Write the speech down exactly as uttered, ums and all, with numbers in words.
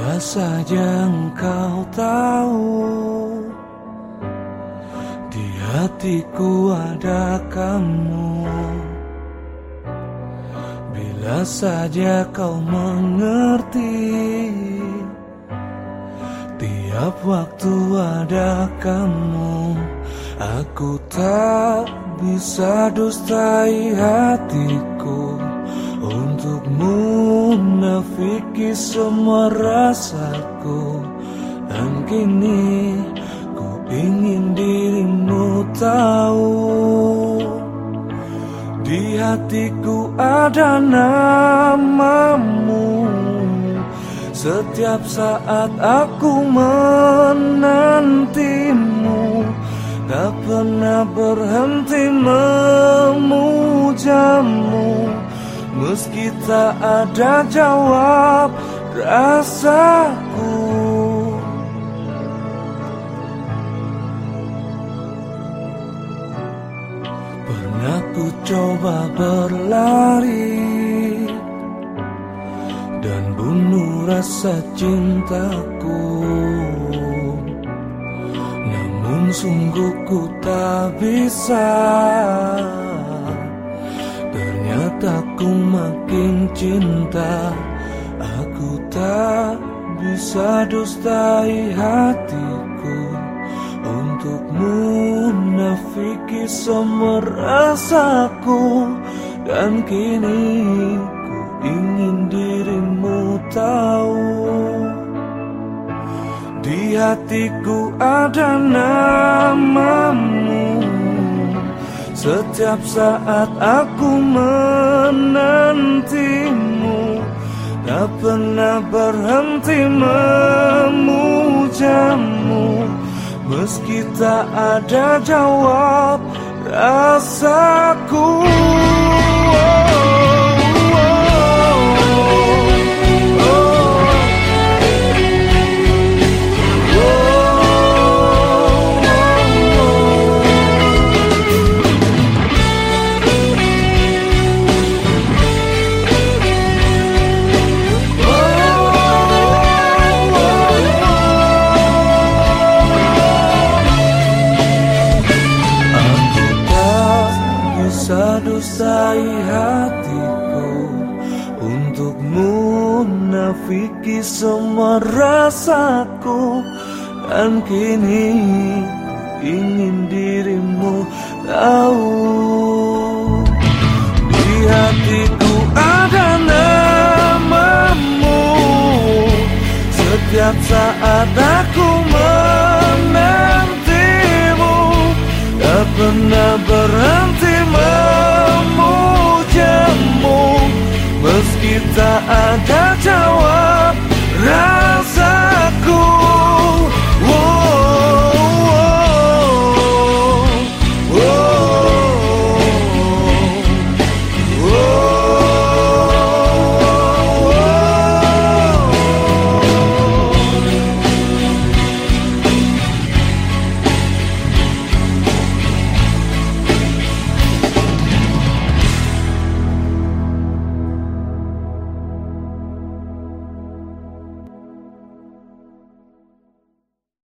Bila saja engkau tahu di hatiku ada kamu, bila saja kau mengerti tiap waktu ada kamu, aku tak bisa dustai hatiku untuk munafiki semua rasaku. Dan kini ku ingin dirimu tahu, di hatiku ada namamu. Setiap saat aku menantimu, tak pernah berhenti memujamu. Meski tak ada jawab rasaku, pernah ku coba berlari dan bunuh rasa cintaku, namun sungguh ku tak bisa. Ternyata ku makin cinta, aku tak bisa dustai hatiku untuk munafiki semua rasaku. Dan kini ku ingin dirimu tahu, di hatiku ada namamu. Setiap saat aku menantimu, tak pernah berhenti memujamu. Meski tak ada jawab rasaku. Dustai hatiku untuk munafiki semua rasaku. Dan kini ingin dirimu tahu, di hatiku ada namamu. Setiap saat aku menantimu, tak pernah berhenti memujamu. Meski tak ada